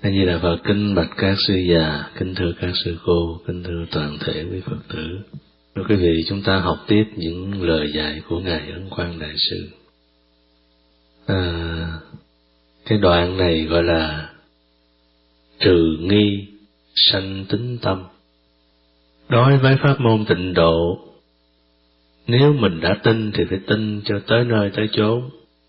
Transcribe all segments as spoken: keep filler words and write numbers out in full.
A Di Đà Phật. Kính bạch các sư già, kính thưa các sư cô, kính thưa toàn thể quý Phật tử. Thưa quý vị, chúng ta học tiếp những lời dạy của Ngài Ấn Quang Đại Sư. À, cái đoạn này gọi là trừ nghi sanh tín tâm. Đối với pháp môn tịnh độ, nếu mình đã tin thì phải tin cho tới nơi tới chốn.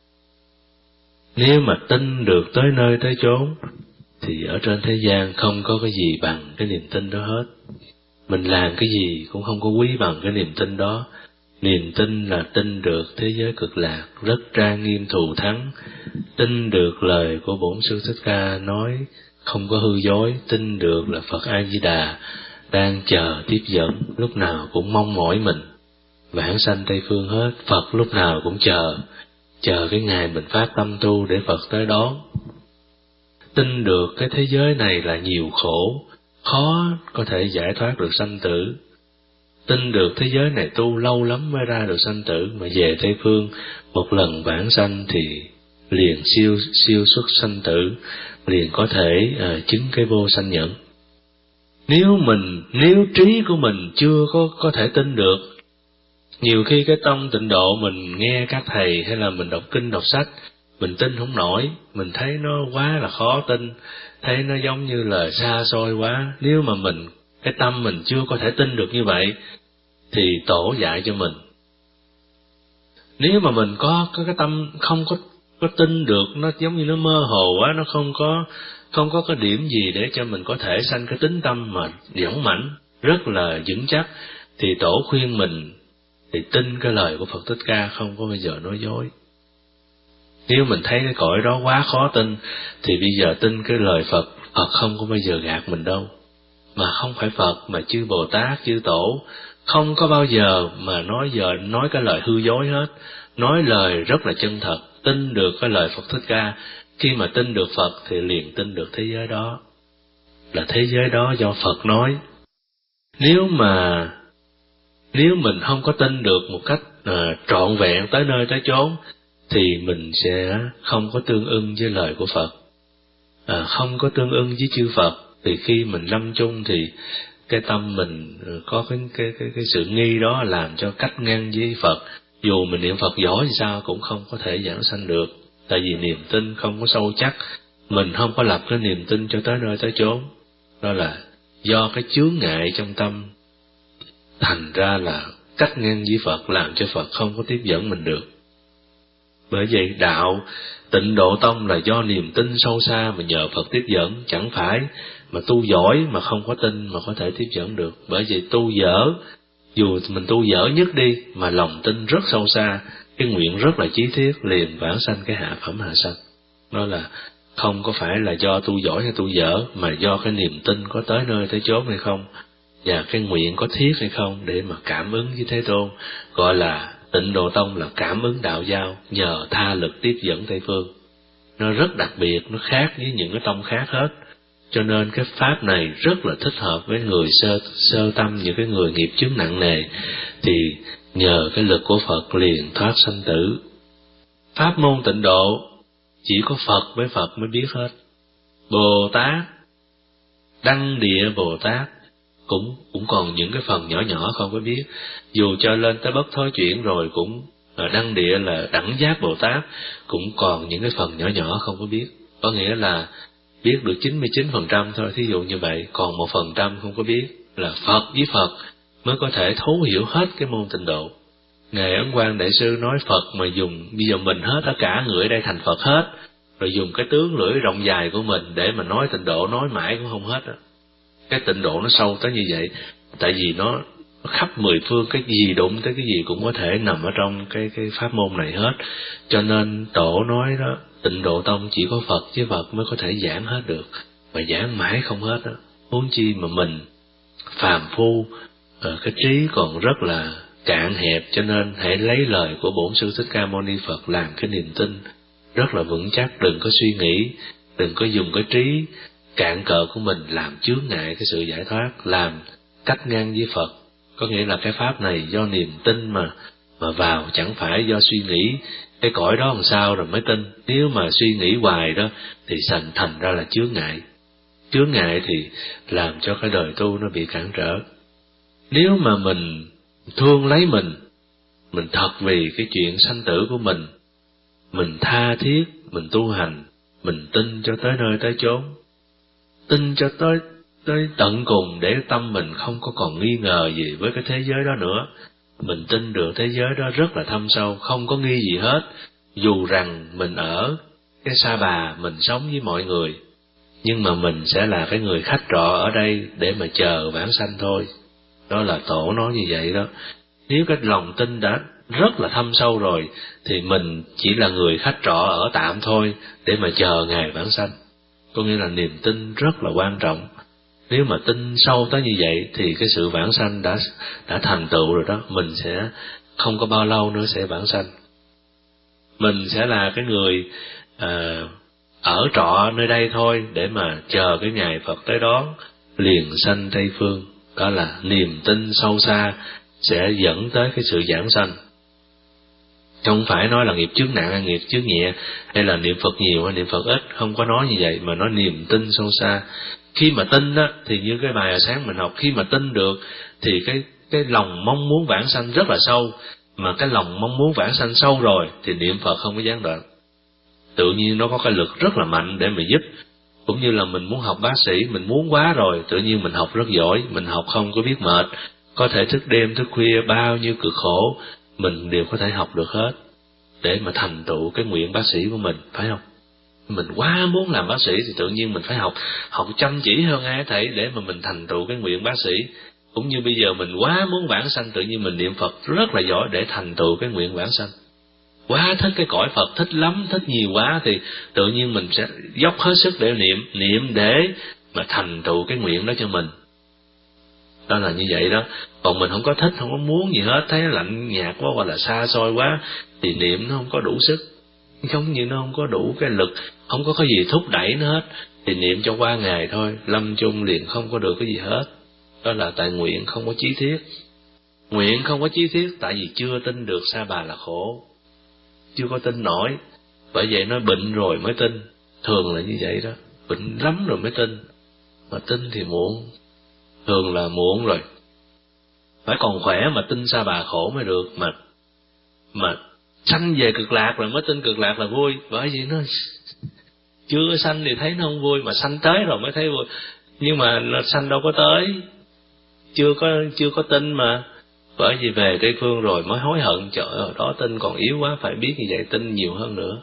Nếu mà tin được tới nơi tới chốn thì ở trên thế gian không có cái gì bằng cái niềm tin đó hết. Mình làm cái gì cũng không có quý bằng cái niềm tin đó. Niềm tin là tin được thế giới cực lạc rất trang nghiêm thù thắng, tin được lời của Bổn Sư Thích Ca nói không có hư dối, tin được là Phật A Di Đà đang chờ tiếp dẫn, lúc nào cũng mong mỏi mình. Vãng sanh Tây Phương hết, Phật lúc nào cũng chờ, chờ cái ngày mình phát tâm tu để Phật tới đón. Tin được cái thế giới này là nhiều khổ, khó có thể giải thoát được sanh tử. Tin được thế giới này tu lâu lắm mới ra được sanh tử, mà về Tây Phương một lần vãng sanh thì liền siêu siêu xuất sanh tử, liền có thể à, chứng cái vô sanh nhẫn. Nếu mình nếu trí của mình chưa có có thể tin được, nhiều khi cái tông tịnh độ mình nghe các thầy hay là mình đọc kinh đọc sách, mình tin không nổi, mình thấy nó quá là khó tin, thấy nó giống như là xa xôi quá. Nếu mà mình cái tâm mình chưa có thể tin được như vậy thì tổ dạy cho mình. Nếu mà mình có, có cái tâm không có có tin được, nó giống như nó mơ hồ quá, nó không có không có cái điểm gì để cho mình có thể sanh cái tính tâm mà dũng mãnh, rất là vững chắc, thì tổ khuyên mình thì tin cái lời của Phật Thích Ca, không có bao giờ nói dối. Nếu mình thấy cái cõi đó quá khó tin thì bây giờ tin cái lời Phật, Phật không có bao giờ gạt mình đâu. Mà không phải Phật mà chư Bồ Tát, chư Tổ không có bao giờ mà nói giờ nói cái lời hư dối hết, nói lời rất là chân thật. Tin được cái lời Phật Thích Ca, khi mà tin được Phật thì liền tin được thế giới đó là thế giới đó do Phật nói. Nếu mà nếu mình không có tin được một cách à, trọn vẹn tới nơi tới chốn thì mình sẽ không có tương ưng với lời của Phật, à, không có tương ưng với chư Phật. Thì khi mình lâm chung thì cái tâm mình có cái cái cái, cái sự nghi đó làm cho cách ngăn với Phật. Dù mình niệm Phật giỏi thì sao cũng không có thể giảng sanh được, tại vì niềm tin không có sâu chắc, mình không có lập cái niềm tin cho tới nơi tới chốn. Đó là do cái chướng ngại trong tâm, thành ra là cách ngăn với Phật, làm cho Phật không có tiếp dẫn mình được. Bởi vậy đạo Tịnh Độ Tông là do niềm tin sâu xa mà nhờ Phật tiếp dẫn, chẳng phải mà tu giỏi mà không có tin mà có thể tiếp dẫn được. Bởi vậy tu dở, dù mình tu dở nhất đi mà lòng tin rất sâu xa, cái nguyện rất là chí thiết, liền vãng sanh cái hạ phẩm hạ sanh. Đó là không có phải là do tu giỏi hay tu dở, mà do cái niềm tin có tới nơi tới chốn hay không, và cái nguyện có thiết hay không để mà cảm ứng với Thế Tôn. Gọi là Tịnh Độ Tông là cảm ứng đạo giao, nhờ tha lực tiếp dẫn Tây Phương. Nó rất đặc biệt, nó khác với những cái tông khác hết. Cho nên cái pháp này rất là thích hợp với người sơ sơ tâm, những cái người nghiệp chướng nặng nề, thì nhờ cái lực của Phật liền thoát sanh tử. Pháp môn tịnh độ chỉ có Phật với Phật mới biết hết. Bồ Tát, Đăng Địa Bồ Tát cũng cũng còn những cái phần nhỏ nhỏ không có biết. Dù cho lên tới bất thối chuyển rồi cũng ở Đăng Địa là đẳng giác Bồ Tát, cũng còn những cái phần nhỏ nhỏ không có biết. Có nghĩa là biết được chín mươi chín phần trăm thôi, thí dụ như vậy, còn một phần trăm không có biết. Là Phật với Phật mới có thể thấu hiểu hết cái môn tịnh độ. Ngài Ấn Quang Đại Sư nói Phật mà dùng, bây giờ mình hết, tất cả người ở đây thành Phật hết, rồi dùng cái tướng lưỡi rộng dài của mình để mà nói tịnh độ, nói mãi cũng không hết á. Cái tịnh độ nó sâu tới như vậy, tại vì nó, nó khắp mười phương, cái gì đụng tới cái gì cũng có thể nằm ở trong cái cái pháp môn này hết. Cho nên Tổ nói đó, Tịnh Độ Tông chỉ có Phật với Phật mới có thể giảng hết được, mà giảng mãi không hết đó. Huống chi mà mình phàm phu, cái trí còn rất là cạn hẹp, cho nên hãy lấy lời của Bổn Sư Thích Ca Mâu Ni Phật làm cái niềm tin rất là vững chắc. Đừng có suy nghĩ, đừng có dùng cái trí cạn cờ của mình làm chướng ngại cái sự giải thoát, làm cách ngăn với Phật. Có nghĩa là cái pháp này do niềm tin mà mà vào, chẳng phải do suy nghĩ cái cõi đó làm sao rồi mới tin. Nếu mà suy nghĩ hoài đó thì thành thành ra là chướng ngại. chướng ngại thì làm cho cái đời tu nó bị cản trở. Nếu mà mình thương lấy mình, mình thật vì cái chuyện sanh tử của mình, mình tha thiết, mình tu hành, mình tin cho tới nơi tới chốn, tin cho tới tới tận cùng để tâm mình không có còn nghi ngờ gì với cái thế giới đó nữa. Mình tin được thế giới đó rất là thâm sâu, không có nghi gì hết, dù rằng mình ở cái Sa Bà, mình sống với mọi người, nhưng mà mình sẽ là cái người khách trọ ở đây để mà chờ vãng sanh thôi. Đó là Tổ nói như vậy đó. Nếu cái lòng tin đã rất là thâm sâu rồi, thì mình chỉ là người khách trọ ở tạm thôi, để mà chờ ngày vãng sanh. Có nghĩa là niềm tin rất là quan trọng. Nếu mà tin sâu tới như vậy, thì cái sự vãng sanh đã đã thành tựu rồi đó. Mình sẽ không có bao lâu nữa sẽ vãng sanh. Mình sẽ là cái người à, ở trọ nơi đây thôi, để mà chờ cái ngày Phật tới đón, liền sanh Tây Phương. Đó là niềm tin sâu xa sẽ dẫn tới cái sự giảng sanh. Không phải nói là nghiệp chướng nặng hay nghiệp chướng nhẹ, hay là niệm Phật nhiều hay niệm Phật ít, không có nói như vậy, mà nói niềm tin sâu xa. Khi mà tin đó, thì như cái bài sáng mình học, khi mà tin được thì cái cái lòng mong muốn vãng sanh rất là sâu, mà cái lòng mong muốn vãng sanh sâu rồi thì niệm Phật không có gián đoạn. Tự nhiên nó có cái lực rất là mạnh để mà giúp. Cũng như là mình muốn học bác sĩ, mình muốn quá rồi, tự nhiên mình học rất giỏi, mình học không có biết mệt, có thể thức đêm thức khuya, bao nhiêu cực khổ mình đều có thể học được hết, để mà thành tựu cái nguyện bác sĩ của mình, phải không? Mình quá muốn làm bác sĩ thì tự nhiên mình phải học học chăm chỉ hơn ai thầy, để mà mình thành tựu cái nguyện bác sĩ. Cũng như bây giờ mình quá muốn vãng sanh, tự nhiên mình niệm Phật rất là giỏi để thành tựu cái nguyện vãng sanh. Quá thích cái cõi Phật, thích lắm, thích nhiều quá, thì tự nhiên mình sẽ dốc hết sức để niệm, niệm để mà thành tựu cái nguyện đó cho mình. Đó là như vậy đó. Còn mình không có thích, không có muốn gì hết, thấy lạnh nhạt quá hoặc là xa xôi quá, thì niệm nó không có đủ sức, giống như nó không có đủ cái lực, không có cái gì thúc đẩy nó hết, thì niệm cho qua ngày thôi, lâm chung liền không có được cái gì hết. Đó là tại nguyện không có chí thiết. Nguyện không có chí thiết tại vì chưa tin được Sa Bà là khổ, chưa có tin nổi. Bởi vậy nó bệnh rồi mới tin, thường là như vậy đó, bệnh lắm rồi mới tin, mà tin thì muộn, thường là muộn rồi. Phải còn khỏe mà tin Sa Bà khổ mới được, mà mà sanh về cực lạc rồi mới tin cực lạc là vui. Bởi vì nó chưa sanh thì thấy nó không vui, mà sanh tới rồi mới thấy vui. Nhưng mà nó sanh đâu có tới, chưa có chưa có tin mà. Bởi vì về Tây Phương rồi mới hối hận, trời ơi đó tin còn yếu quá, phải biết như vậy tin nhiều hơn nữa.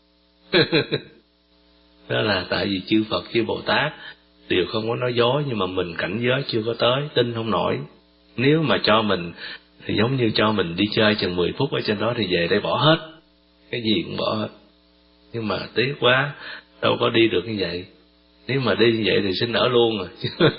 Đó là tại vì chư Phật chư Bồ Tát đều không có nói dối, nhưng mà mình cảnh giới chưa có tới, tin không nổi. Nếu mà cho mình thì giống như cho mình đi chơi chừng mười phút ở trên đó thì về đây bỏ hết, cái gì cũng bỏ hết. Nhưng mà tiếc quá, đâu có đi được như vậy. Nếu mà đi như vậy thì xin ở luôn rồi.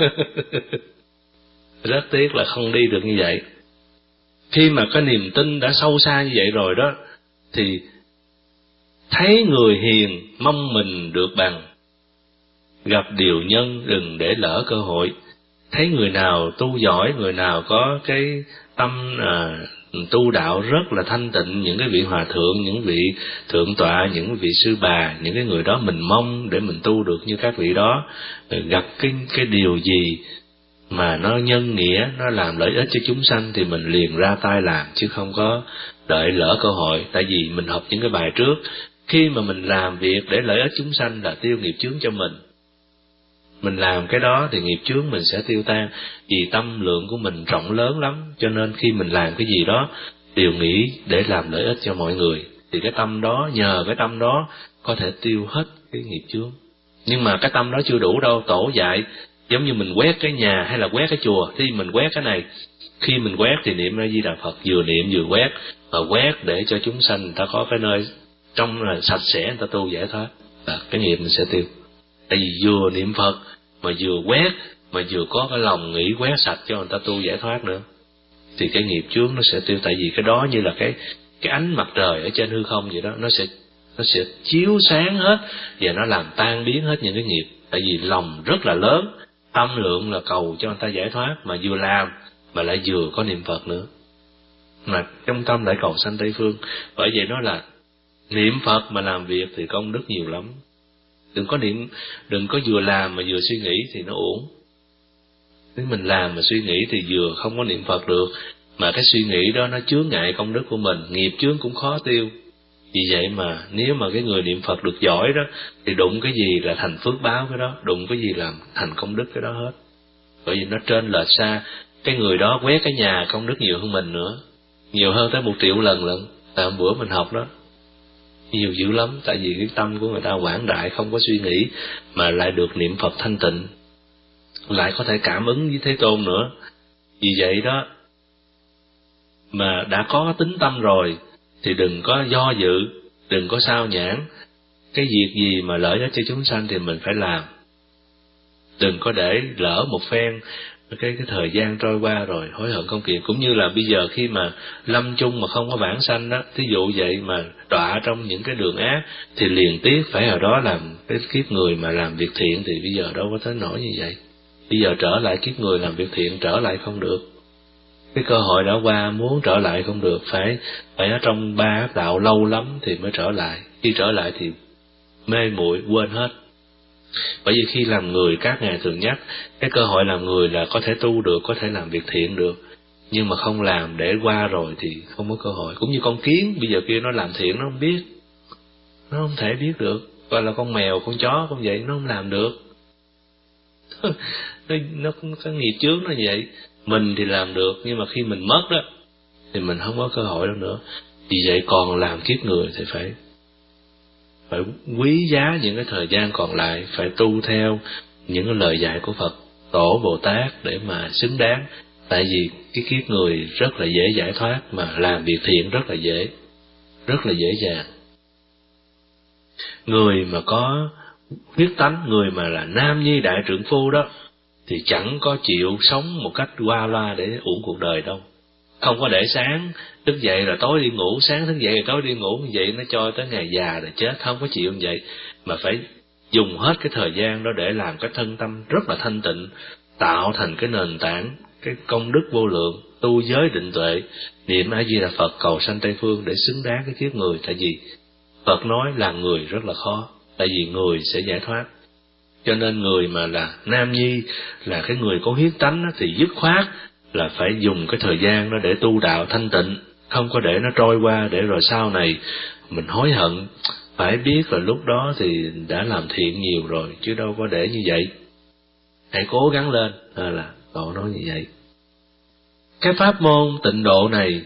Rất tiếc là không đi được như vậy. Khi mà cái niềm tin đã sâu xa như vậy rồi đó, thì thấy người hiền mong mình được bằng, gặp điều nhân đừng để lỡ cơ hội. Thấy người nào tu giỏi, người nào có cái tâm à, tu đạo rất là thanh tịnh, những cái vị hòa thượng, những vị thượng tọa, những vị sư bà, những cái người đó mình mong để mình tu được như các vị đó. Gặp cái cái điều gì mà nó nhân nghĩa, nó làm lợi ích cho chúng sanh thì mình liền ra tay làm, chứ không có đợi lỡ cơ hội. Tại vì mình học những cái bài trước, khi mà mình làm việc để lợi ích chúng sanh là tiêu nghiệp chướng cho mình. Mình làm cái đó thì nghiệp chướng mình sẽ tiêu tan, vì tâm lượng của mình rộng lớn lắm, cho nên khi mình làm cái gì đó đều nghĩ để làm lợi ích cho mọi người, thì cái tâm đó, nhờ cái tâm đó có thể tiêu hết cái nghiệp chướng. Nhưng mà cái tâm đó chưa đủ đâu. Tổ dạy giống như mình quét cái nhà hay là quét cái chùa, thì mình quét cái này, khi mình quét thì niệm A Di Đà Phật, vừa niệm vừa quét, và quét để cho chúng sanh người ta có cái nơi trong là sạch sẽ, người ta tu giải thoát, và cái nghiệp mình sẽ tiêu. Tại vì vừa niệm Phật mà vừa quét, mà vừa có cái lòng nghĩ quét sạch cho người ta tu giải thoát nữa, thì cái nghiệp chướng nó sẽ tiêu. Tại vì cái đó như là cái cái ánh mặt trời ở trên hư không vậy đó, nó sẽ nó sẽ chiếu sáng hết và nó làm tan biến hết những cái nghiệp. Tại vì lòng rất là lớn, tâm lượng là cầu cho người ta giải thoát, mà vừa làm mà lại vừa có niệm Phật nữa, mà trong tâm lại cầu sanh Tây Phương. Bởi vậy nó là niệm Phật mà làm việc thì công đức nhiều lắm. Đừng có niệm, đừng có vừa làm mà vừa suy nghĩ thì nó uổng. Nếu mình làm mà suy nghĩ thì vừa không có niệm Phật được, mà cái suy nghĩ đó nó chướng ngại công đức của mình, nghiệp chướng cũng khó tiêu. Vì vậy mà nếu mà cái người niệm Phật được giỏi đó, thì đụng cái gì là thành phước báo cái đó, đụng cái gì làm thành công đức cái đó hết. Bởi vì nó trên lệch xa, cái người đó quét cái nhà công đức nhiều hơn mình nữa, nhiều hơn tới một triệu lần lận. À, bữa mình học đó, nhiều dữ lắm, tại vì cái tâm của người ta quảng đại, không có suy nghĩ, mà lại được niệm Phật thanh tịnh, lại có thể cảm ứng với Thế Tôn nữa. Vì vậy đó, mà đã có tính tâm rồi, thì đừng có do dự, đừng có sao nhãn. Cái việc gì mà lợi ích cho chúng sanh thì mình phải làm. Đừng có để lỡ một phen, cái cái thời gian trôi qua rồi hối hận không kịp. Cũng như là bây giờ khi mà lâm chung mà không có vãng sanh đó, thí dụ vậy mà đọa trong những cái đường ác, thì liền tiếc phải ở đó làm cái kiếp người mà làm việc thiện, thì bây giờ đâu có tới nổi như vậy. Bây giờ trở lại kiếp người làm việc thiện trở lại không được. Cái cơ hội đã qua, muốn trở lại không được, phải phải ở trong ba ác đạo lâu lắm thì mới trở lại. Khi trở lại thì mê muội quên hết. Bởi vì khi làm người, các ngài thường nhắc cái cơ hội làm người là có thể tu được, có thể làm việc thiện được, nhưng mà không làm để qua rồi thì không có cơ hội. Cũng như con kiến, bây giờ kia nó làm thiện nó không biết, nó không thể biết được. Gọi là con mèo, con chó cũng vậy, nó không làm được. nó, nó có nghiệp chướng nó vậy. Mình thì làm được, nhưng mà khi mình mất đó thì mình không có cơ hội đâu nữa. Vì vậy còn làm kiếp người thì phải phải quý giá những cái thời gian còn lại, phải tu theo những cái lời dạy của Phật Tổ Bồ Tát để mà xứng đáng. Tại vì cái kiếp người rất là dễ giải thoát, mà làm việc thiện rất là dễ, rất là dễ dàng. Người mà có huyết tánh, người mà là nam nhi đại trượng phu đó, thì chẳng có chịu sống một cách qua loa để uổng cuộc đời đâu. Không có để sáng thức dậy rồi tối đi ngủ, sáng thức dậy rồi tối đi ngủ, như vậy nó cho tới ngày già rồi chết, không có chịu như vậy. Mà phải dùng hết cái thời gian đó để làm cái thân tâm rất là thanh tịnh, tạo thành cái nền tảng, cái công đức vô lượng, tu giới định tuệ, niệm A Di Đà Phật cầu sanh Tây Phương để xứng đáng cái kiếp người. Tại vì Phật nói là người rất là khó, tại vì người sẽ giải thoát. Cho nên người mà là nam nhi, là cái người có huyết tánh đó, thì dứt khoát là phải dùng cái thời gian đó để tu đạo thanh tịnh, không có để nó trôi qua để rồi sau này mình hối hận. Phải biết là lúc đó thì đã làm thiện nhiều rồi, chứ đâu có để như vậy. Hãy cố gắng lên, à là Tổ nói như vậy. Cái pháp môn tịnh độ này,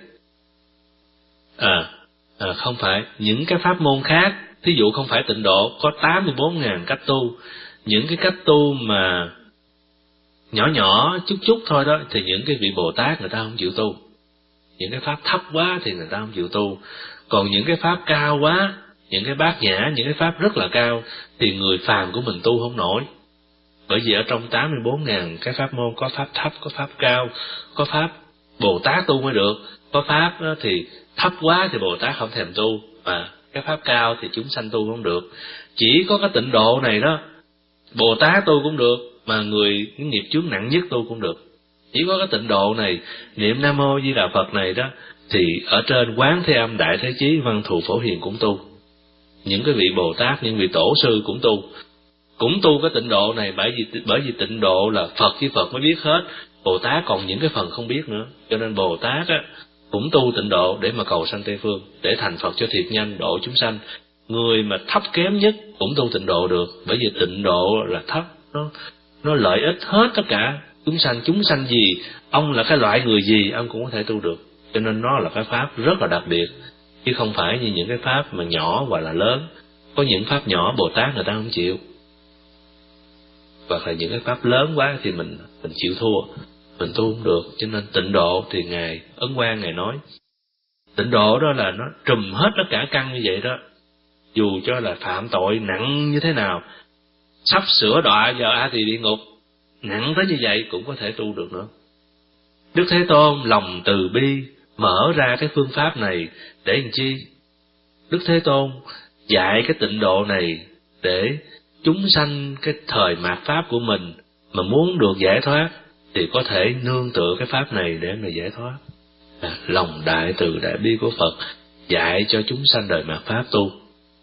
à, à không phải những cái pháp môn khác, thí dụ không phải tịnh độ, có tám mươi bốn ngàn cách tu. Những cái cách tu mà nhỏ nhỏ chút chút thôi đó, thì những cái vị Bồ Tát người ta không chịu tu. Những cái pháp thấp quá thì người ta không chịu tu. Còn những cái pháp cao quá, những cái bát nhã, những cái pháp rất là cao, thì người phàm của mình tu không nổi. Bởi vì ở trong tám mươi bốn ngàn cái pháp môn, có pháp thấp, có pháp cao, có pháp Bồ Tát tu mới được. Có pháp đó thì thấp quá thì Bồ Tát không thèm tu, mà cái pháp cao thì chúng sanh tu không được. Chỉ có cái tịnh độ này đó, Bồ Tát tu cũng được, mà người cái nghiệp chướng nặng nhất tu cũng được. Chỉ có cái tịnh độ này, niệm Nam Mô Di Đà Phật này đó, thì ở trên Quán Thế Âm Đại Thế Chí Văn Thù Phổ Hiền cũng tu. Những cái vị Bồ Tát, những vị tổ sư cũng tu. Cũng tu cái tịnh độ này, bởi vì bởi vì tịnh độ là Phật với Phật mới biết hết, Bồ Tát còn những cái phần không biết nữa. Cho nên Bồ Tát á cũng tu tịnh độ để mà cầu sanh Tây Phương, để thành Phật cho thiệt nhanh, độ chúng sanh. Người mà thấp kém nhất cũng tu tịnh độ được, bởi vì tịnh độ là thấp, nó nó lợi ích hết tất cả chúng sanh. Chúng sanh gì, ông là cái loại người gì, ông cũng có thể tu được. Cho nên nó là cái pháp rất là đặc biệt, chứ không phải như những cái pháp mà nhỏ hoặc là lớn. Có những pháp nhỏ Bồ Tát người ta không chịu, hoặc là những cái pháp lớn quá thì mình mình chịu thua, mình tu không được. Cho nên tịnh độ thì ngài Ấn Quang ngài nói, tịnh độ đó là nó trùm hết tất cả căn như vậy đó. Dù cho là phạm tội nặng như thế nào, sắp sửa đọa vào A Tỳ địa ngục, nặng tới như vậy cũng có thể tu được nữa. Đức Thế Tôn lòng từ bi mở ra cái phương pháp này để làm chi? Đức Thế Tôn dạy cái tịnh độ này để chúng sanh cái thời mạt pháp của mình mà muốn được giải thoát thì có thể nương tựa cái pháp này để mà giải thoát. À, lòng đại từ đại bi của Phật dạy cho chúng sanh đời mạt pháp tu.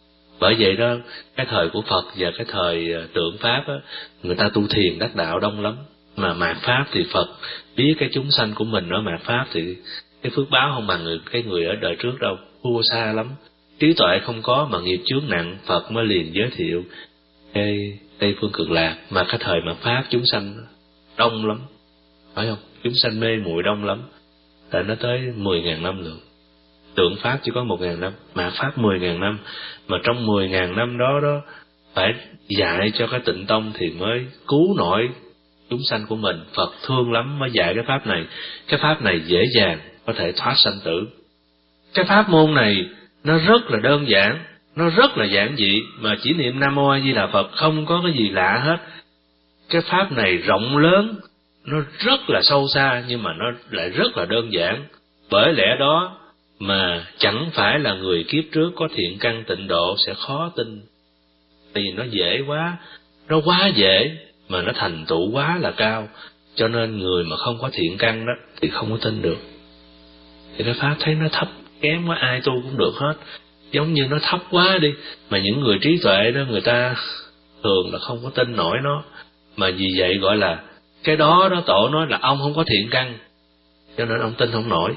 Bởi vậy đó, cái thời của Phật và cái thời tượng Pháp á, người ta tu thiền đắc đạo đông lắm. Mà mạt Pháp thì Phật biết cái chúng sanh của mình ở mạt Pháp thì cái phước báo không bằng người, cái người ở đời trước đâu, thua xa lắm. Trí tuệ không có mà nghiệp chướng nặng, Phật mới liền giới thiệu cái Tây Phương Cực Lạc. Mà cái thời mạt Pháp chúng sanh đông lắm, phải không? Chúng sanh mê muội đông lắm, tại nó tới mười ngàn năm lượng. Tượng Pháp chỉ có một ngàn năm, mạt Pháp mười ngàn năm. Mà trong mười ngàn năm đó đó phải dạy cho cái Tịnh Tông thì mới cứu nổi chúng sanh của mình. Phật thương lắm mới dạy cái pháp này. Cái pháp này dễ dàng có thể thoát sanh tử. Cái pháp môn này nó rất là đơn giản, nó rất là giản dị, mà chỉ niệm Nam Mô A Di Đà Phật không có cái gì lạ hết. Cái pháp này rộng lớn, nó rất là sâu xa, nhưng mà nó lại rất là đơn giản. Bởi lẽ đó mà chẳng phải là người kiếp trước có thiện căn tịnh độ sẽ khó tin. Vì nó dễ quá, nó quá dễ mà nó thành tựu quá là cao, cho nên người mà không có thiện căn đó thì không có tin được. Thì cái pháp thấy nó thấp kém quá, ai tu cũng được hết, giống như nó thấp quá đi, mà những người trí tuệ đó người ta thường là không có tin nổi nó. Mà vì vậy gọi là cái đó đó tổ nói là ông không có thiện căn, cho nên ông tin không nổi.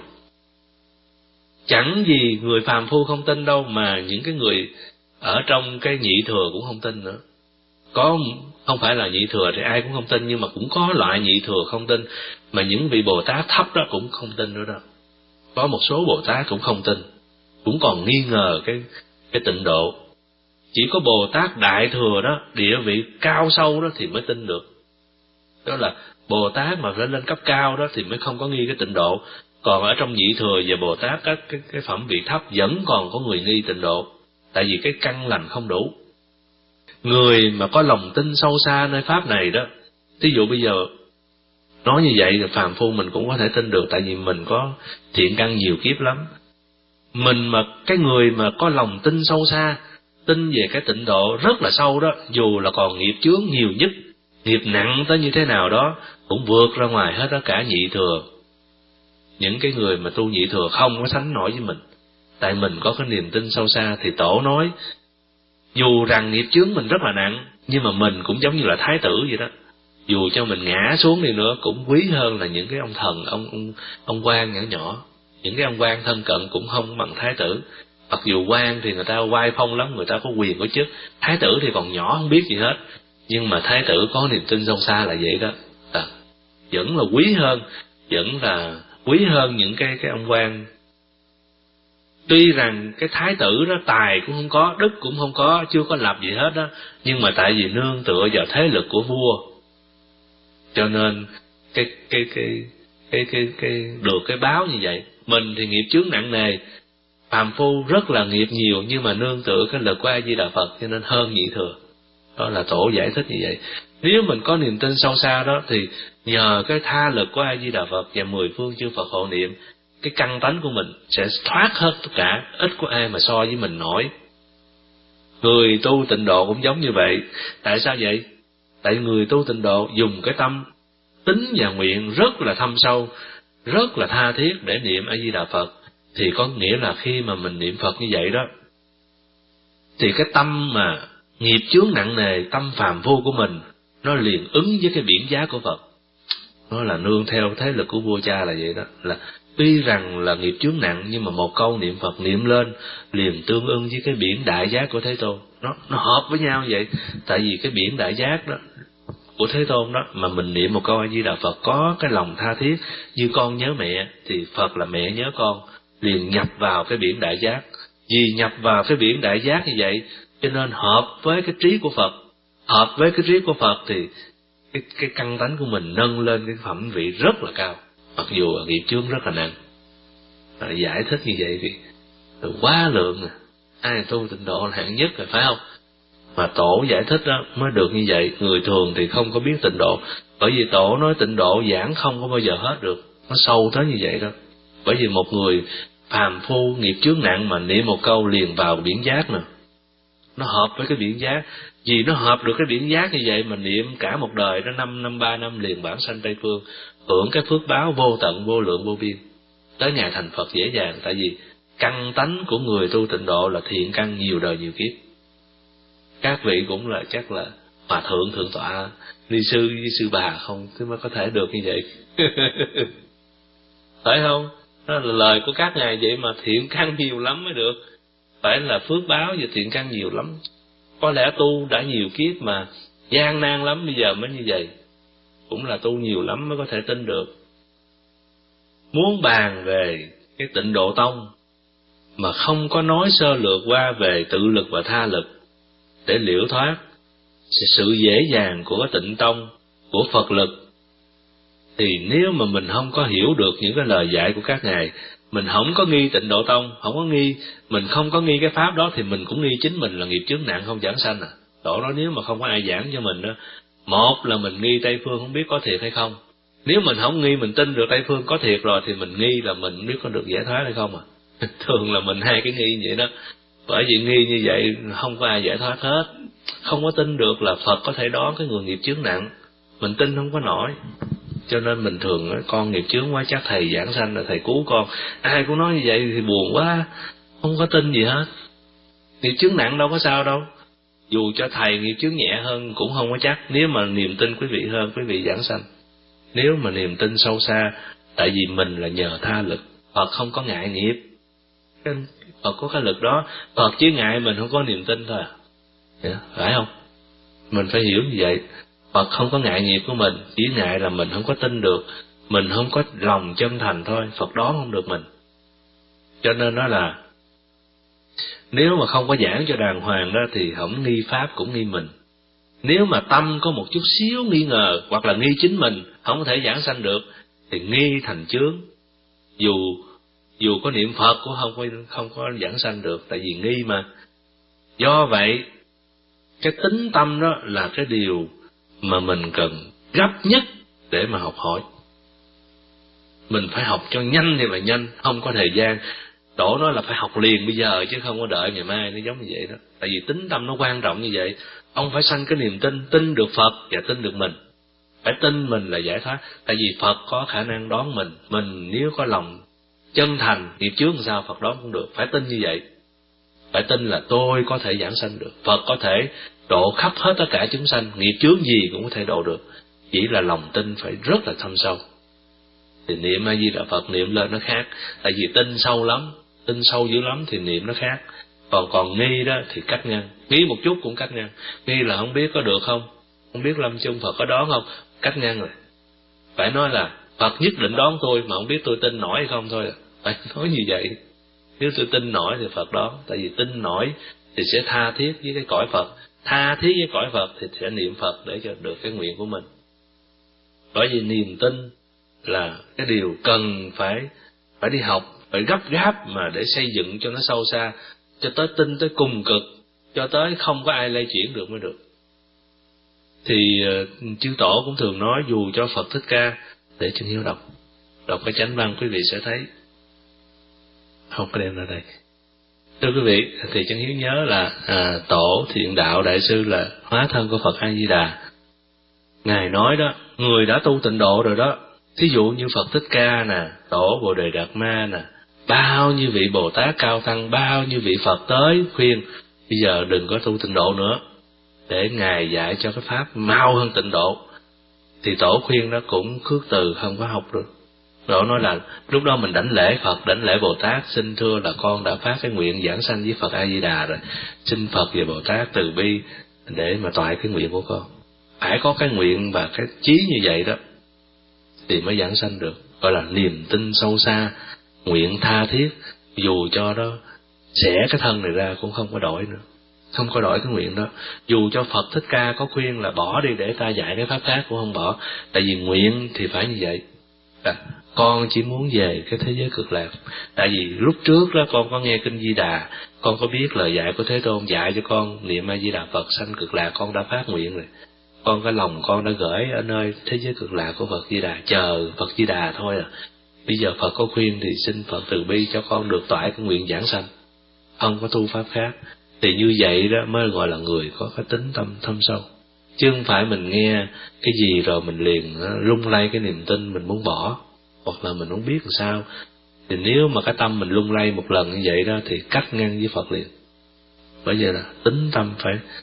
Chẳng gì người phàm phu không tin đâu, mà những cái người ở trong cái nhị thừa cũng không tin nữa. Có không phải là nhị thừa thì ai cũng không tin, nhưng mà cũng có loại nhị thừa không tin, mà những vị Bồ Tát thấp đó cũng không tin nữa đâu. Có một số Bồ Tát cũng không tin, cũng còn nghi ngờ cái cái tịnh độ. Chỉ có Bồ Tát Đại Thừa đó, địa vị cao sâu đó thì mới tin được. Đó là Bồ Tát mà lên lên cấp cao đó thì mới không có nghi cái tịnh độ. Còn ở trong nhị thừa và Bồ Tát các cái, cái phẩm vị thấp vẫn còn có người nghi tịnh độ, tại vì cái căn lành không đủ. Người mà có lòng tin sâu xa nơi pháp này đó, thí dụ bây giờ nói như vậy thì phàm phu mình cũng có thể tin được, tại vì mình có thiện căn nhiều kiếp lắm. Mình mà cái người mà có lòng tin sâu xa, tin về cái tịnh độ rất là sâu đó, dù là còn nghiệp chướng nhiều nhất, nghiệp nặng tới như thế nào đó, cũng vượt ra ngoài hết đó cả nhị thừa. Những cái người mà tu nhị thừa không có sánh nổi với mình, tại mình có cái niềm tin sâu xa. Thì tổ nói dù rằng nghiệp chướng mình rất là nặng, nhưng mà mình cũng giống như là thái tử vậy đó. Dù cho mình ngã xuống đi nữa cũng quý hơn là những cái ông thần, ông ông ông quan nhỏ nhỏ. Những cái ông quan thân cận cũng không bằng thái tử. Mặc dù quan thì người ta oai phong lắm, người ta có quyền có chức. Thái tử thì còn nhỏ không biết gì hết, nhưng mà thái tử có niềm tin sâu xa là vậy đó. À, vẫn là quý hơn, vẫn là quý hơn những cái cái ông quan. Tuy rằng cái thái tử đó tài cũng không có, đức cũng không có, chưa có lập gì hết đó, nhưng mà tại vì nương tựa vào thế lực của vua, cho nên cái cái cái cái cái cái được cái báo như vậy. Mình thì nghiệp chướng nặng nề, phàm phu rất là nghiệp nhiều, nhưng mà nương tựa cái lực của A Di Đà Phật cho nên hơn nhị thừa. Đó là tổ giải thích như vậy. Nếu mình có niềm tin sâu xa đó thì nhờ cái tha lực của A Di Đà Phật và mười phương chư Phật hộ niệm, cái căn tánh của mình sẽ thoát hết tất cả, ít có ai mà so với mình nổi. Người tu tịnh độ cũng giống như vậy. Tại sao vậy? Tại người tu tịnh độ dùng cái tâm tín và nguyện rất là thâm sâu, rất là tha thiết để niệm A Di Đà Phật. Thì có nghĩa là khi mà mình niệm Phật như vậy đó, thì cái tâm mà nghiệp chướng nặng nề, tâm phàm phu của mình, nó liền ứng với cái biển giá của Phật. Nó là nương theo thế lực của vua cha là vậy đó. Là tuy rằng là nghiệp chướng nặng, nhưng mà một câu niệm Phật niệm lên liền tương ưng với cái biển đại giác của Thế Tôn. Nó nó hợp với nhau vậy. Tại vì cái biển đại giác đó của Thế Tôn đó, mà mình niệm một câu A Di Đà Phật có cái lòng tha thiết như con nhớ mẹ, thì Phật là mẹ nhớ con, liền nhập vào cái biển đại giác. Vì nhập vào cái biển đại giác như vậy, cho nên hợp với cái trí của Phật. Hợp với cái trí của Phật thì cái, cái căn tánh của mình nâng lên cái phẩm vị rất là cao, mặc dù nghiệp chướng rất là nặng. À, giải thích như vậy thì quá lượng à. Ai tu tịnh độ là hạng nhất rồi, phải không? Mà tổ giải thích đó mới được như vậy. Người thường thì không có biết tịnh độ, bởi vì tổ nói tịnh độ giảng không có bao giờ hết được, nó sâu tới như vậy đó. Bởi vì một người phàm phu nghiệp chướng nặng mà niệm một câu liền vào biển giác nè, nó hợp với cái biển giác. Vì nó hợp được cái biển giác như vậy mà niệm cả một đời đó, năm năm ba năm liền bản sanh Tây Phương, hưởng cái phước báo vô tận vô lượng vô biên, tới ngày thành Phật dễ dàng. Tại vì căn tánh của người tu tịnh độ là thiện căn nhiều đời nhiều kiếp, Các vị cũng là chắc là hòa thượng thượng tọa, ni sư với sư bà không thì mới có thể được như vậy. Phải không? Đó là lời của các ngài vậy mà, thiện căn nhiều lắm mới được. Phải là phước báo và thiện căn nhiều lắm. Có lẽ tu đã nhiều kiếp mà gian nan lắm, bây giờ mới như vậy. Cũng là tu nhiều lắm mới có thể tin được. Muốn bàn về cái Tịnh Độ Tông mà không có nói sơ lược qua về tự lực và tha lực để liễu thoát sự dễ dàng của cái Tịnh Tông, của Phật lực, thì nếu mà mình không có hiểu được những cái lời dạy của các ngài, mình không có nghi Tịnh Độ Tông, không có nghi, mình không có nghi cái pháp đó, thì mình cũng nghi chính mình là nghiệp chướng nặng không giảng sanh à. Đó đó, nếu mà không có ai giảng cho mình đó, một là mình nghi Tây Phương không biết có thiệt hay không. Nếu mình không nghi, mình tin được Tây Phương có thiệt rồi, thì mình nghi là mình không biết có được giải thoát hay không à. Thường là mình hai cái nghi vậy đó. Bởi vì nghi như vậy không có ai giải thoát hết. Không có tin được là Phật có thể đón cái người nghiệp chướng nặng, mình tin không có nổi. Cho nên mình thường nói, con nghiệp chướng quá chắc thầy giảng sanh là thầy cứu con. Ai cũng nói như vậy thì buồn quá, không có tin gì hết. Nghiệp chướng nặng đâu có sao đâu. Dù cho thầy nghiệp chướng nhẹ hơn cũng không có chắc, nếu mà niềm tin quý vị hơn quý vị giảng sanh. Nếu mà niềm tin sâu xa, tại vì mình là nhờ tha lực, Phật không có ngại nghiệp. Phật có cái lực đó, Phật chỉ ngại mình không có niềm tin thôi à. Phải không? Mình phải hiểu như vậy. Phật không có ngại nghiệp của mình, chỉ ngại là mình không có tin được, mình không có lòng chân thành thôi, Phật đón không được mình. Cho nên đó là nếu mà không có giảng cho đàng hoàng đó thì không nghi pháp cũng nghi mình. Nếu mà tâm có một chút xíu nghi ngờ hoặc là nghi chính mình không có thể giảng sanh được thì nghi thành chướng. Dù dù có niệm Phật cũng không có không có giảng sanh được, tại vì nghi mà. Do vậy cái tính tâm đó là cái điều mà mình cần gấp nhất để mà học hỏi. Mình phải học cho nhanh thì là nhanh, không có thời gian. Đổ nó là phải học liền bây giờ chứ không có đợi ngày mai, nó giống như vậy đó. Tại vì tính tâm nó quan trọng như vậy. Ông phải sanh cái niềm tin, tin được Phật và tin được mình. Phải tin mình là giải thoát. Tại vì Phật có khả năng đón mình. Mình nếu có lòng chân thành, nghiệp chướng làm sao Phật đón cũng được. Phải tin như vậy. Phải tin là tôi có thể giảng sanh được. Phật có thể độ khắp hết tất cả chúng sanh. Nghiệp chướng gì cũng có thể độ được. Chỉ là lòng tin phải rất là thâm sâu. Thì niệm A Di Đà Phật niệm lên nó khác. Tại vì tin sâu lắm, tin sâu dữ lắm thì niệm nó khác. Còn còn nghi đó thì cắt ngang. Nghi một chút cũng cắt ngang. Nghi là không biết có được không, không biết lâm chung Phật có đón không, cắt ngang rồi. Phải nói là Phật nhất định đón tôi, mà không biết tôi tin nổi hay không thôi. Phải nói như vậy. Nếu tôi tin nổi thì Phật đón. Tại vì tin nổi thì sẽ tha thiết với cái cõi Phật. Tha thiết với cõi Phật thì sẽ niệm Phật để cho được cái nguyện của mình. Bởi vì niềm tin là cái điều cần phải phải đi học, phải gấp gáp mà để xây dựng cho nó sâu xa, cho tới tin tới cùng cực, cho tới không có ai lay chuyển được mới được. Thì uh, chư tổ cũng thường nói dù cho Phật Thích Ca, để Chân Hiếu đọc đọc cái chánh văn quý vị sẽ thấy. Không có đem ra đây. Thưa quý vị, thì Chân Hiếu nhớ là à, tổ Thiện Đạo Đại Sư là hóa thân của Phật A Di Đà. Ngài nói đó, người đã tu tịnh độ rồi đó, thí dụ như Phật Thích Ca nè, tổ Bồ Đề Đạt Ma nè, bao nhiêu vị Bồ Tát cao tăng, bao nhiêu vị Phật tới khuyên bây giờ đừng có tu tịnh độ nữa, để Ngài dạy cho cái pháp mau hơn tịnh độ. Thì tổ khuyên đó cũng khước từ, không có học được. Tổ nói là lúc đó mình đảnh lễ Phật, đảnh lễ Bồ Tát, xin thưa là con đã phát cái nguyện giảng sanh với Phật A Di Đà rồi, xin Phật và Bồ Tát từ bi để mà toại cái nguyện của con. Phải có cái nguyện và cái chí như vậy đó thì mới giảng sanh được, gọi là niềm tin sâu xa, nguyện tha thiết, dù cho đó xẻ cái thân này ra cũng không có đổi nữa, không có đổi cái nguyện đó. Dù cho Phật Thích Ca có khuyên là bỏ đi để ta dạy cái pháp khác cũng không bỏ, tại vì nguyện thì phải như vậy. À, con chỉ muốn về cái thế giới cực lạc. Tại vì lúc trước đó con có nghe kinh Di Đà, con có biết lời dạy của Thế Tôn dạy cho con niệm A Di Đà Phật sanh cực lạc, con đã phát nguyện rồi. Con cái lòng con đã gửi ở nơi thế giới cực lạc của Phật Di Đà, chờ Phật Di Đà thôi à. Bây giờ Phật có khuyên thì xin Phật từ bi cho con được toại cái nguyện giảng sanh, không có tu pháp khác. Thì như vậy đó mới gọi là người có cái tính tâm thâm sâu. Chứ không phải mình nghe cái gì rồi mình liền lung lay cái niềm tin mình muốn bỏ, hoặc là mình không biết làm sao. Thì nếu mà cái tâm mình lung lay một lần như vậy đó thì cắt ngang với Phật liền. Bởi vậy là tính tâm phải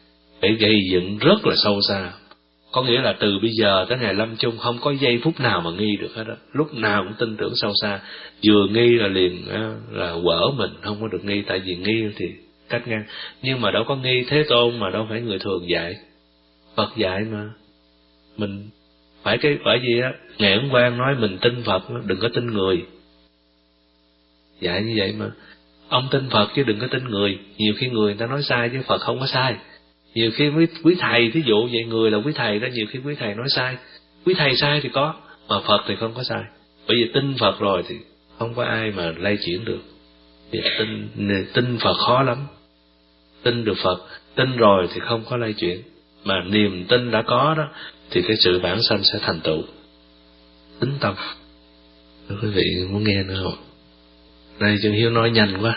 phải gây dựng rất là sâu xa. Có nghĩa là từ bây giờ tới ngày lâm chung không có giây phút nào mà nghi được hết đó. Lúc nào cũng tin tưởng sâu xa. Vừa nghi là liền là quở mình, không có được nghi. Tại vì nghi thì cách ngăn. Nhưng mà đâu có nghi Thế Tôn mà đâu phải người thường dạy. Phật dạy mà. Mình phải cái bởi vì á, Ngài Ấn Quang nói mình tin Phật, đừng có tin người. Dạy như vậy mà. Ông tin Phật chứ đừng có tin người. Nhiều khi người, người ta nói sai chứ Phật không có sai. Nhiều khi quý, quý thầy, thí dụ vậy, người là quý thầy đó, nhiều khi quý thầy nói sai. Quý thầy sai thì có, mà Phật thì không có sai. Bởi vì tin Phật rồi thì không có ai mà lay chuyển được. Vì tin, tin Phật khó lắm. Tin được Phật, tin rồi thì không có lay chuyển. Mà niềm tin đã có đó, thì cái sự vãng sanh sẽ thành tựu. Tính tâm. Quý vị muốn nghe nữa không? Này Trần Hiếu nói nhanh quá.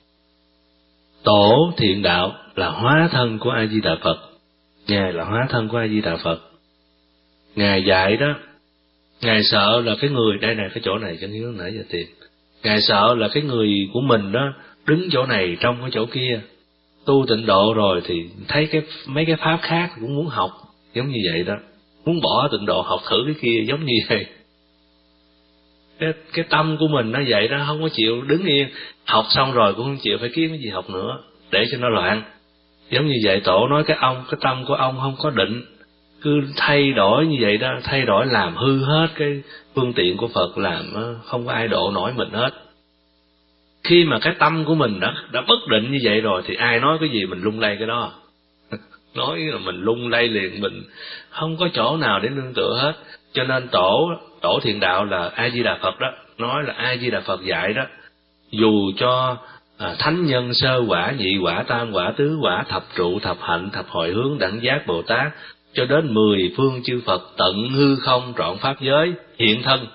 Tổ Thiện Đạo là hóa thân của A Di Đà Phật. Ngài là hóa thân của A Di Đà Phật. Ngài dạy đó, Ngài sợ là cái người, đây này cái chỗ này Trần Hiếu nãy giờ tìm. Ngài sợ là cái người của mình đó đứng chỗ này trong cái chỗ kia. Tu tịnh độ rồi thì thấy cái mấy cái pháp khác cũng muốn học, giống như vậy đó. Muốn bỏ tịnh độ học thử cái kia giống như vậy. Cái, cái tâm của mình nó vậy đó, không có chịu đứng yên. Học xong rồi cũng không chịu phải kiếm cái gì học nữa, để cho nó loạn. Giống như vậy Tổ nói cái ông, cái tâm của ông không có định, cứ thay đổi như vậy đó, thay đổi làm hư hết cái phương tiện của Phật, làm không có ai độ nổi mình hết. Khi mà cái tâm của mình đã đã bất định như vậy rồi thì ai nói cái gì mình lung lay cái đó. Nói là mình lung lay liền, mình không có chỗ nào để nương tựa hết. Cho nên tổ tổ Thiện Đạo là A Di Đà Phật đó, nói là A Di Đà Phật dạy đó, dù cho à, thánh nhân sơ quả, nhị quả, tam quả, tứ quả, thập trụ, thập hạnh, thập hội hướng, đẳng giác Bồ Tát, cho đến mười phương chư Phật tận hư không trọn pháp giới hiện thân.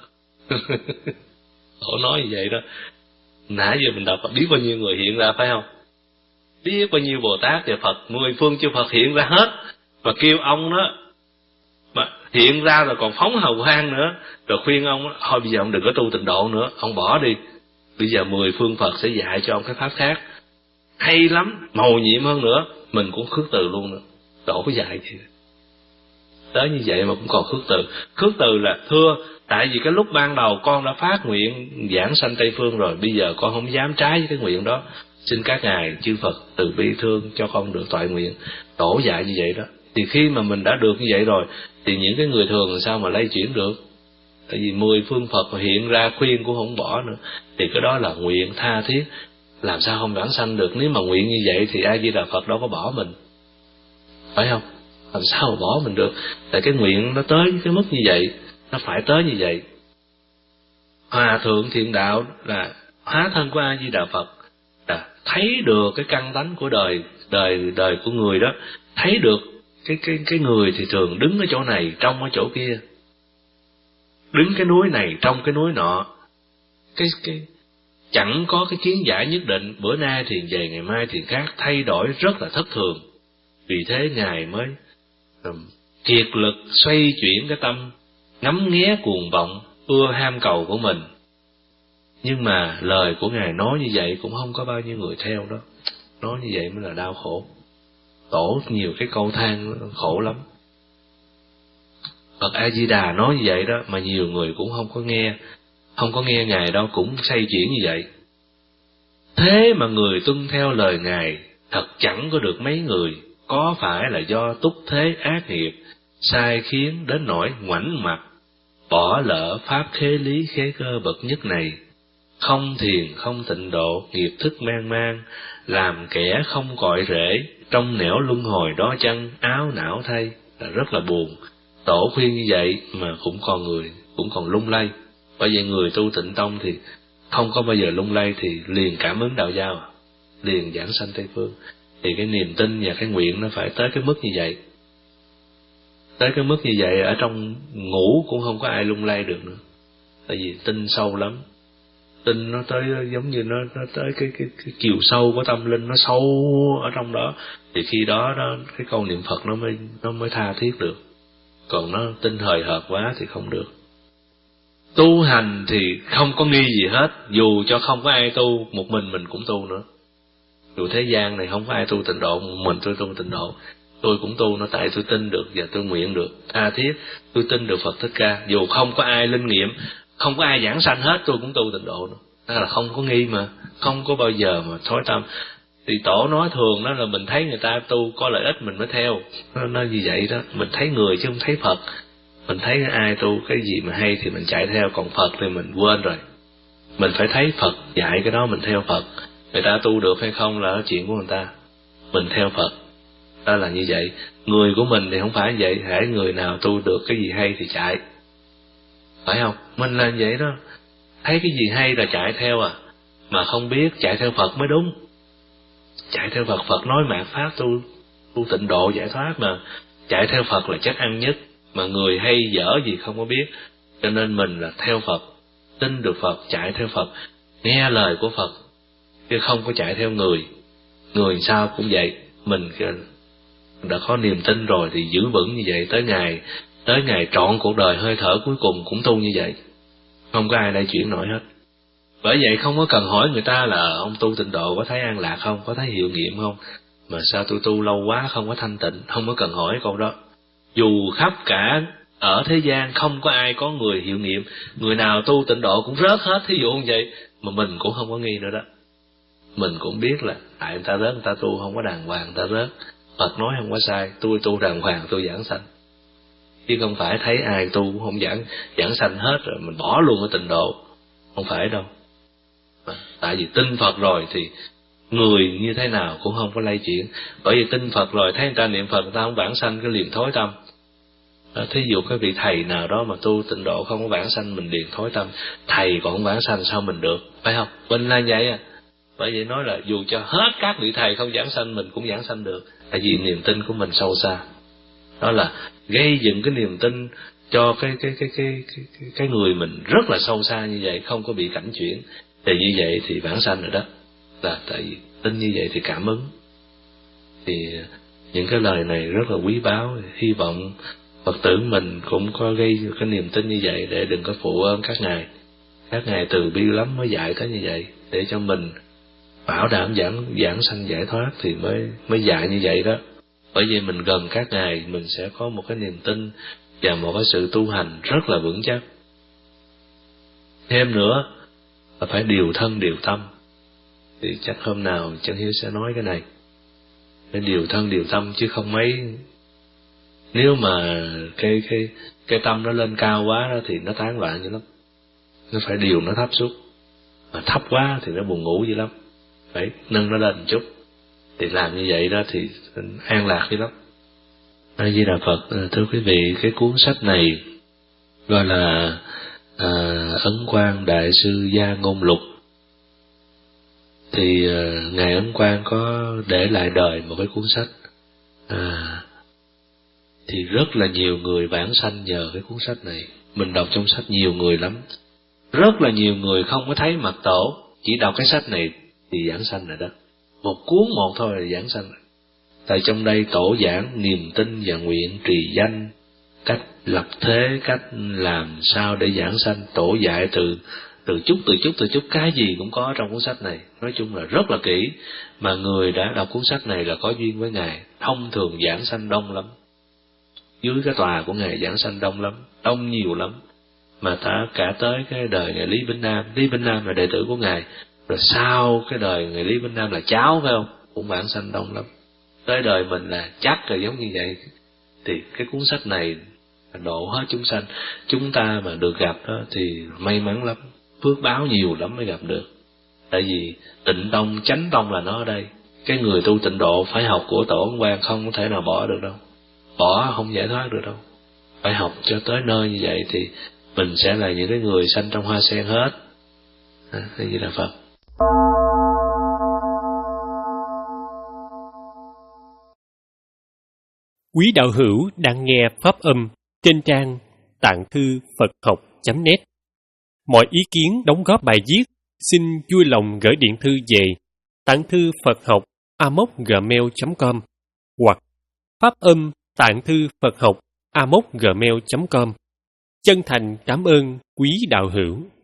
Tổ nói như vậy đó. Nãy giờ mình đọc biết bao nhiêu người hiện ra phải không? Biết bao nhiêu Bồ Tát và Phật, mười phương chư Phật hiện ra hết, và kêu ông đó mà hiện ra rồi còn phóng hào quang nữa, rồi khuyên ông thôi bây giờ ông đừng có tu tịnh độ nữa, ông bỏ đi, bây giờ mười phương Phật sẽ dạy cho ông cái pháp khác hay lắm, màu nhiệm hơn nữa, mình cũng khước từ luôn nữa. Tổ có dạy gì tới như vậy mà cũng còn khước từ. Khước từ là thưa, tại vì cái lúc ban đầu con đã phát nguyện giảng sanh Tây Phương rồi, bây giờ con không dám trái với cái nguyện đó, xin các ngài chư Phật từ bi thương cho con được toại nguyện. Tổ dạy như vậy đó. Thì khi mà mình đã được như vậy rồi thì những cái người thường làm sao mà lay chuyển được? Tại vì mười phương Phật mà hiện ra khuyên cũng không bỏ nữa, thì cái đó là nguyện tha thiết, làm sao không vãng sanh được. Nếu mà nguyện như vậy thì A Di Đà Phật đâu có bỏ mình, phải không? Làm sao mà bỏ mình được? Tại cái nguyện nó tới cái mức như vậy, nó phải tới như vậy. Hòa Thượng Thiện Đạo là hóa thân của A Di Đà Phật, là thấy được cái căn tánh của đời đời đời của người đó, thấy được cái cái cái người thì thường đứng ở chỗ này trong ở chỗ kia, đứng cái núi này trong cái núi nọ, cái cái chẳng có cái kiến giải nhất định, bữa nay thì về ngày mai thì khác, thay đổi rất là thất thường. Vì thế ngài mới um, kiệt lực xoay chuyển cái tâm ngắm nghé cuồng vọng ưa ham cầu của mình. Nhưng mà lời của ngài nói như vậy cũng không có bao nhiêu người theo đó. Nói như vậy mới là đau khổ. Tổ nhiều cái câu than khổ lắm. Phật A Di Đà nói như vậy đó mà nhiều người cũng không có nghe, không có nghe ngài đâu, cũng xoay chuyển như vậy. Thế mà người tuân theo lời ngài thật chẳng có được mấy người. Có phải là do túc thế ác nghiệp sai khiến đến nỗi ngoảnh mặt, bỏ lỡ pháp khế lý khế cơ bậc nhất này, không thiền không tịnh độ, nghiệp thức mang mang, làm kẻ không cội rễ, trong nẻo luân hồi đó chăng áo não thay. Là rất là buồn. Tổ khuyên như vậy mà cũng còn người cũng còn lung lay. Bởi vậy người tu tịnh tông thì không có bao giờ lung lay, thì liền cảm ứng đạo giao, liền giảng sanh Tây Phương. Thì cái niềm tin và cái nguyện nó phải tới cái mức như vậy. Tới cái mức như vậy ở trong ngủ cũng không có ai lung lay được nữa. Tại vì tin sâu lắm. Tin nó tới giống như nó, nó tới cái, cái, cái chiều sâu của tâm linh, nó sâu ở trong đó. Thì khi đó, đó cái câu niệm Phật nó mới, nó mới tha thiết được. Còn nó tin hời hợt quá thì không được. Tu hành thì không có nghi gì hết. Dù cho không có ai tu, một mình mình cũng tu nữa. Dù thế gian này không có ai tu tịnh độ, mình tôi tu tịnh độ. Tôi cũng tu nó tại tôi tin được và tôi nguyện được, tha thiết, tôi tin được Phật Thích Ca. Dù không có ai linh nghiệm, không có ai giảng sanh hết, tôi cũng tu tịnh độ nữa. Đó là không có nghi mà, không có bao giờ mà thối tâm. Thì tổ nói thường đó là mình thấy người ta tu có lợi ích mình mới theo. Nó nói như vậy đó, mình thấy người chứ không thấy Phật. Mình thấy ai tu cái gì mà hay thì mình chạy theo, còn Phật thì mình quên rồi. Mình phải thấy Phật dạy cái đó mình theo Phật. Người ta tu được hay không là chuyện của người ta, mình theo Phật. Đó là như vậy. Người của mình thì không phải vậy. Hễ người nào tu được cái gì hay thì chạy, phải không? Mình là vậy đó. Thấy cái gì hay là chạy theo à. Mà không biết chạy theo Phật mới đúng. Chạy theo Phật, Phật nói mạt pháp tu tu tịnh độ giải thoát mà. Chạy theo Phật là chắc ăn nhất. Mà người hay dở gì không có biết. Cho nên mình là theo Phật, tin được Phật, chạy theo Phật, nghe lời của Phật, chứ không có chạy theo người. Người sao cũng vậy. Mình đã có niềm tin rồi thì giữ vững như vậy, tới ngày tới ngày trọn cuộc đời hơi thở cuối cùng cũng tu như vậy, không có ai lay chuyển nổi hết. Bởi vậy không có cần hỏi người ta là ông tu tịnh độ có thấy an lạc không, có thấy hiệu nghiệm không, mà sao tôi tu lâu quá không có thanh tịnh. Không có cần hỏi câu đó. Dù khắp cả ở thế gian không có ai có người hiệu nghiệm, người nào tu tịnh độ cũng rớt hết, thí dụ như vậy, mà mình cũng không có nghi nữa đó. Mình cũng biết là tại người ta rớt, người ta tu không có đàng hoàng, người ta rớt. Phật nói không có sai, tôi tu đàng hoàng, tôi giảng sanh. Chứ không phải thấy ai tu cũng không giảng giảng sanh hết rồi mình bỏ luôn cái tịnh độ. Không phải đâu. À, tại vì tin Phật rồi thì người như thế nào cũng không có lay chuyển. Bởi vì tin Phật rồi thấy người ta niệm Phật, người ta không vãng sanh cái liền thối tâm. À, thí dụ cái vị thầy nào đó mà tu tịnh độ không có vãng sanh, mình liền thối tâm. Thầy còn không vãng sanh sao mình được, phải không? Mình là vậy à. Bởi vậy nói là dù cho hết các vị thầy không giảng sanh, mình cũng giảng sanh được. Tại vì niềm tin của mình sâu xa. Đó là gây dựng cái niềm tin cho cái cái cái cái cái cái, cái người mình rất là sâu xa như vậy, không có bị cảnh chuyển. Thì như vậy thì vãng sanh rồi đó. Là tại vì tin như vậy thì cảm ứng. Thì những cái lời này rất là quý báu. Hy vọng Phật tử mình cũng có gây được cái niềm tin như vậy để đừng có phụ ơn các ngài. Các ngài từ bi lắm mới dạy tới như vậy, để cho mình bảo đảm giảng giảng sanh giải thoát thì mới mới dạy như vậy đó. Bởi vì mình gần các ngài, mình sẽ có một cái niềm tin và một cái sự tu hành rất là vững chắc. Thêm nữa là phải điều thân điều tâm. Thì chắc hôm nào Chân Hiếu sẽ nói cái này. Phải điều thân điều tâm chứ không mấy. Nếu mà cái cái cái tâm nó lên cao quá đó thì nó tán loạn dữ lắm. Nó phải điều nó thấp xuống. Mà thấp quá thì nó buồn ngủ dữ lắm. Phải nâng nó lên một chút. Thì làm như vậy đó thì an lạc dữ lắm. A Di Đà Phật. Thưa quý vị, cái cuốn sách này gọi là à, Ấn Quang Đại Sư Gia Ngôn Lục. Thì à, ngài Ấn Quang có để lại đời một cái cuốn sách. À, thì rất là nhiều người vãng sanh nhờ cái cuốn sách này. Mình đọc trong sách nhiều người lắm. Rất là nhiều người không có thấy mặt tổ, chỉ đọc cái sách này thì giảng sanh rồi đó. Một cuốn một thôi là giảng sanh rồi. Tại trong đây tổ giảng niềm tin và nguyện trì danh, cách lập thế, cách làm sao để giảng sanh. Tổ dạy từ từ chút từ chút từ chút cái gì cũng có trong cuốn sách này. Nói chung là rất là kỹ. Mà người đã đọc cuốn sách này là có duyên với ngài. Thông thường giảng sanh đông lắm. Dưới cái tòa của ngài giảng sanh đông lắm, đông nhiều lắm. Mà ta cả tới cái đời ngài Lý Bỉnh Nam. Lý Bỉnh Nam là đệ tử của ngài. Rồi sau cái đời ngài Lý Bỉnh Nam là cháu, phải không? Cũng vãng sanh đông lắm. Tới đời mình là chắc là giống như vậy. Thì cái cuốn sách này độ hết chúng sanh. Chúng ta mà được gặp đó thì may mắn lắm. Phước báo nhiều lắm mới gặp được. Tại vì tịnh tông, chánh tông là nó ở đây. Cái người tu tịnh độ phải học của Tổ Ấn Quang, không có thể nào bỏ được đâu. Bỏ không giải thoát được đâu. Phải học cho tới nơi như vậy thì mình sẽ là những cái người sanh trong hoa sen hết. À, thế như là Phật. Quý đạo hữu đang nghe pháp âm trên trang tạng thư Phật học chấm net. Mọi ý kiến đóng góp bài viết xin vui lòng gửi điện thư về tạng thư Phật học a m o gmail chấm com hoặc pháp âm tạng thư Phật học a m o gmail chấm com. Chân thành cảm ơn quý đạo hữu.